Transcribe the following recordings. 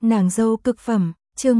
Nàng dâu cực phẩm, chương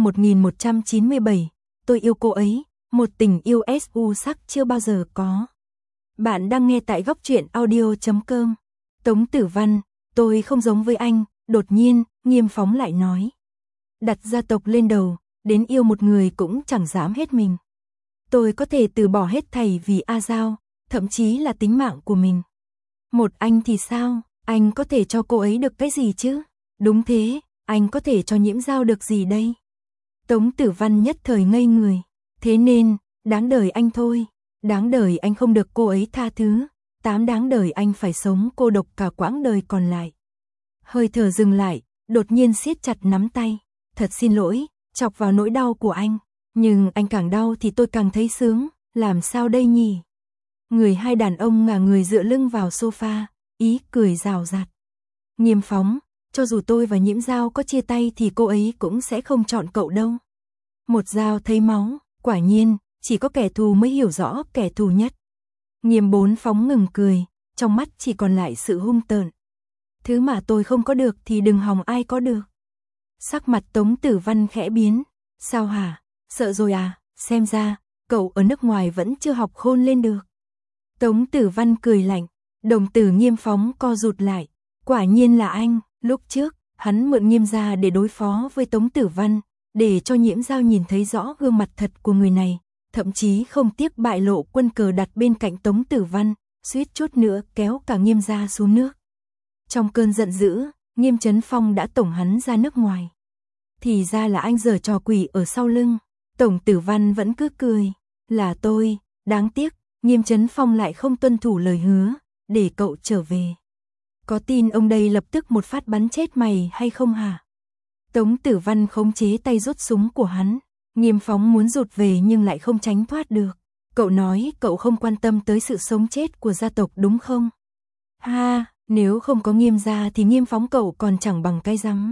1197, tôi yêu cô ấy, một tình yêu su sắc chưa bao giờ có. Bạn đang nghe tại góc truyện audio.com. Tống Tử Văn, tôi không giống với anh, đột nhiên, Nghiêm Phóng lại nói. Đặt gia tộc lên đầu, đến yêu một người cũng chẳng dám hết mình. Tôi có thể từ bỏ hết thảy vì A Giao, thậm chí là tính mạng của mình. Một anh thì sao, anh có thể cho cô ấy được cái gì chứ? Đúng thế, anh có thể cho Nhiễm Giao được gì đây? Tống Tử Văn nhất thời ngây người. Thế nên, đáng đời anh thôi. Đáng đời anh không được cô ấy tha thứ. Đáng đời anh phải sống cô độc cả quãng đời còn lại. Hơi thở dừng lại, đột nhiên siết chặt nắm tay. Thật xin lỗi, chọc vào nỗi đau của anh. Nhưng anh càng đau thì tôi càng thấy sướng. Làm sao đây nhỉ? Người hai đàn ông ngả người dựa lưng vào sofa, ý cười rào rạt. Nghiêm Phóng, cho dù tôi và Nhiễm Giao có chia tay thì cô ấy cũng sẽ không chọn cậu đâu. Một dao thấy máu, quả nhiên, chỉ có kẻ thù mới hiểu rõ kẻ thù nhất. Nghiêm Bốn Phóng ngừng cười, trong mắt chỉ còn lại sự hung tợn. Thứ mà tôi không có được thì đừng hòng ai có được. Sắc mặt Tống Tử Văn khẽ biến. Sao hả? Sợ rồi à? Xem ra, cậu ở nước ngoài vẫn chưa học khôn lên được. Tống Tử Văn cười lạnh, đồng tử Nghiêm Phóng co rụt lại. Quả nhiên là anh, lúc trước, hắn mượn Nghiêm gia để đối phó với Tống Tử Văn, để cho Nhiễm Giao nhìn thấy rõ gương mặt thật của người này, thậm chí không tiếc bại lộ quân cờ đặt bên cạnh Tống Tử Văn, suýt chút nữa kéo cả Nghiêm gia xuống nước. Trong cơn giận dữ, Nghiêm Chấn Phong đã tổng hắn ra nước ngoài. Thì ra là anh giở trò quỷ ở sau lưng. Tống Tử Văn vẫn cứ cười, là tôi, đáng tiếc, Nghiêm Chấn Phong lại không tuân thủ lời hứa, để cậu trở về. Có tin ông đây lập tức một phát bắn chết mày hay không hả? Tống Tử Văn khống chế tay rút súng của hắn. Nghiêm Phóng muốn rụt về nhưng lại không tránh thoát được. Cậu nói cậu không quan tâm tới sự sống chết của gia tộc đúng không? Ha, nếu không có Nghiêm gia thì Nghiêm Phóng cậu còn chẳng bằng cái rắm.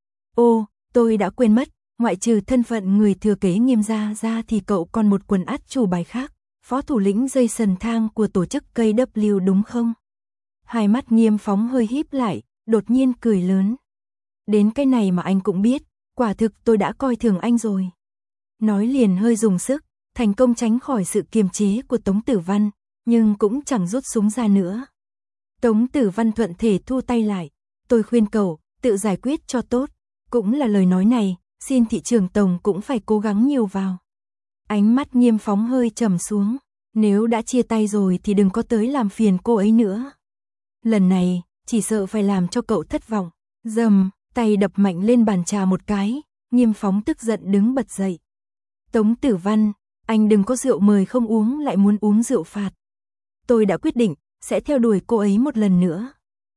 Ô, tôi đã quên mất, ngoại trừ thân phận người thừa kế Nghiêm gia ra thì cậu còn một quần át chủ bài khác, phó thủ lĩnh dây sần thang của tổ chức KW đúng không? Hai mắt Nghiêm Phóng hơi híp lại, đột nhiên cười lớn. Đến cái này mà anh cũng biết, quả thực tôi đã coi thường anh rồi. Nói liền hơi dùng sức, thành công tránh khỏi sự kiềm chế của Tống Tử Văn, nhưng cũng chẳng rút súng ra nữa. Tống Tử Văn thuận thể thu tay lại, tôi khuyên cậu, tự giải quyết cho tốt. Cũng là lời nói này, xin thị trường Tống cũng phải cố gắng nhiều vào. Ánh mắt Nghiêm Phóng hơi trầm xuống, nếu đã chia tay rồi thì đừng có tới làm phiền cô ấy nữa. Lần này, chỉ sợ phải làm cho cậu thất vọng. Dầm, tay đập mạnh lên bàn trà một cái, Nghiêm Phóng tức giận đứng bật dậy. Tống Tử Văn, anh đừng có rượu mời không uống lại muốn uống rượu phạt. Tôi đã quyết định, sẽ theo đuổi cô ấy một lần nữa.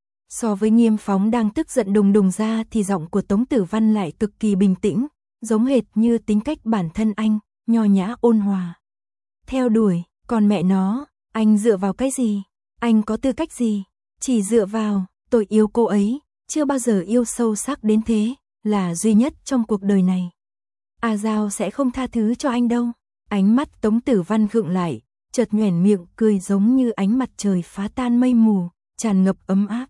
So với Nghiêm Phóng đang tức giận đùng đùng ra thì giọng của Tống Tử Văn lại cực kỳ bình tĩnh, giống hệt như tính cách bản thân anh, nho nhã ôn hòa. Theo đuổi, còn mẹ nó, anh dựa vào cái gì? Anh có tư cách gì? Chỉ dựa vào, tôi yêu cô ấy, chưa bao giờ yêu sâu sắc đến thế, là duy nhất trong cuộc đời này. A Giao sẽ không tha thứ cho anh đâu. Ánh mắt Tống Tử Văn khựng lại, chợt nhoẻn miệng cười giống như ánh mặt trời phá tan mây mù, tràn ngập ấm áp.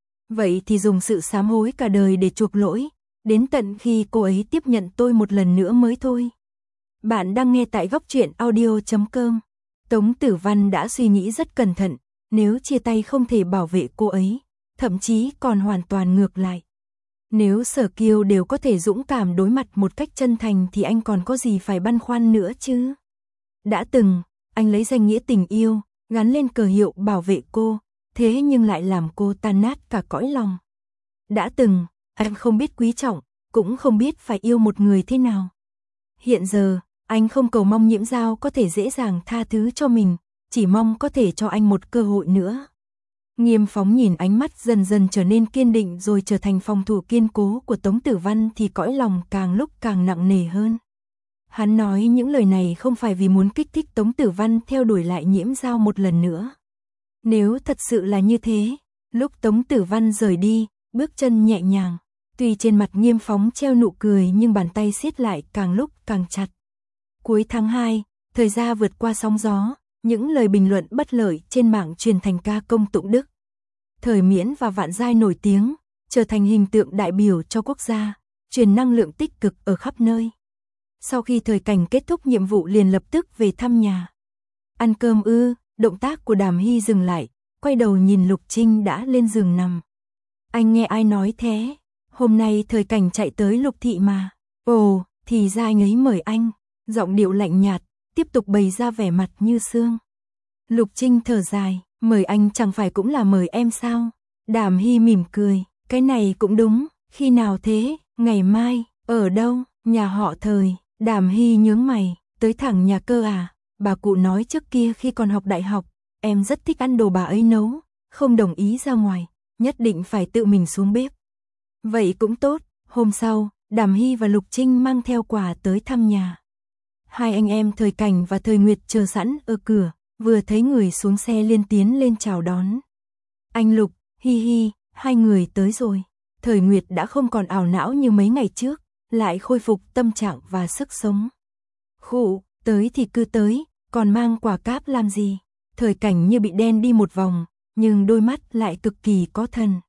Vậy thì dùng sự sám hối cả đời để chuộc lỗi, đến tận khi cô ấy tiếp nhận tôi một lần nữa mới thôi. Bạn đang nghe tại góc truyện audio.com. Tống Tử Văn đã suy nghĩ rất cẩn thận, nếu chia tay không thể bảo vệ cô ấy, thậm chí còn hoàn toàn ngược lại. Nếu Sở Kiều đều có thể dũng cảm đối mặt một cách chân thành thì anh còn có gì phải băn khoăn nữa chứ? Đã từng, anh lấy danh nghĩa tình yêu, gắn lên cờ hiệu bảo vệ cô, thế nhưng lại làm cô tan nát cả cõi lòng. Đã từng, anh không biết quý trọng, cũng không biết phải yêu một người thế nào. Hiện giờ, anh không cầu mong Nhiễm Giao có thể dễ dàng tha thứ cho mình, chỉ mong có thể cho anh một cơ hội nữa. Nghiêm Phóng nhìn ánh mắt dần dần trở nên kiên định rồi trở thành phòng thủ kiên cố của Tống Tử Văn thì cõi lòng càng lúc càng nặng nề hơn. Hắn nói những lời này không phải vì muốn kích thích Tống Tử Văn theo đuổi lại Nhiễm Giao một lần nữa. Nếu thật sự là như thế, lúc Tống Tử Văn rời đi, bước chân nhẹ nhàng, tuy trên mặt Nghiêm Phóng treo nụ cười nhưng bàn tay siết lại càng lúc càng chặt. Cuối tháng 2, thời gian vượt qua sóng gió, những lời bình luận bất lợi trên mạng truyền thành ca công tụng đức. Thời Miễn và Vạn Giai nổi tiếng, trở thành hình tượng đại biểu cho quốc gia. truyền năng lượng tích cực ở khắp nơi. Sau khi Thời Cảnh kết thúc nhiệm vụ liền lập tức về thăm nhà. Ăn cơm ư? Động tác của Đàm Hy dừng lại, quay đầu nhìn Lục Trinh đã lên giường nằm. Anh nghe ai nói thế? Hôm nay Thời Cảnh chạy tới Lục thị mà. Ồ, thì ra anh ấy mời anh. Giọng điệu lạnh nhạt, tiếp tục bày ra vẻ mặt như xương. Lục Trinh thở dài, mời anh chẳng phải cũng là mời em sao? Đàm Hy mỉm cười, cái này cũng đúng, khi nào thế? Ngày mai, ở đâu? Nhà họ Thời. Đàm Hy nhướng mày, tới thẳng nhà cơ à? Bà cụ nói trước kia khi còn học đại học, em rất thích ăn đồ bà ấy nấu, không đồng ý ra ngoài, nhất định phải tự mình xuống bếp. Vậy cũng tốt, hôm sau, Đàm Hy và Lục Trinh mang theo quà tới thăm nhà. Hai anh em Thời Cảnh và Thời Nguyệt chờ sẵn ở cửa, vừa thấy người xuống xe liền tiến lên chào đón. Anh Lục, hi hi, hai người tới rồi. Thời Nguyệt đã không còn ảo não như mấy ngày trước, lại khôi phục tâm trạng và sức sống. Khụ, tới thì cứ tới, còn mang quà cáp làm gì? Thời Cảnh như bị đen đi một vòng, nhưng đôi mắt lại cực kỳ có thần.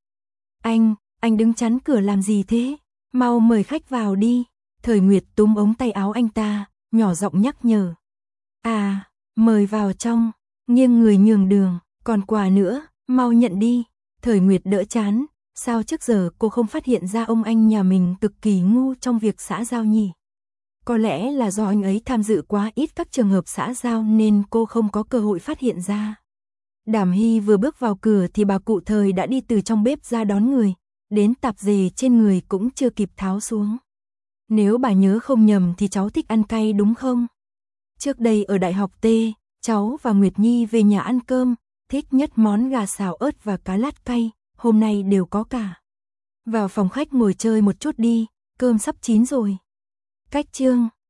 Anh đứng chắn cửa làm gì thế? Mau mời khách vào đi. Thời Nguyệt túm ống tay áo anh ta, nhỏ giọng nhắc nhở. À, mời vào trong, nghiêng người nhường đường, còn quà nữa, mau nhận đi. Thời Nguyệt đỡ chán, sao trước giờ cô không phát hiện ra ông anh nhà mình cực kỳ ngu trong việc xã giao nhỉ? Có lẽ là do anh ấy tham dự quá ít các trường hợp xã giao nên cô không có cơ hội phát hiện ra. Đàm Hy vừa bước vào cửa thì bà cụ Thời đã đi từ trong bếp ra đón người, đến tạp dề trên người cũng chưa kịp tháo xuống. Nếu bà nhớ không nhầm thì cháu thích ăn cay đúng không? Trước đây ở Đại học T, cháu và Nguyệt Nhi về nhà ăn cơm, thích nhất món gà xào ớt và cá lát cay, hôm nay đều có cả. Vào phòng khách ngồi chơi một chút đi, cơm sắp chín rồi. Cách chương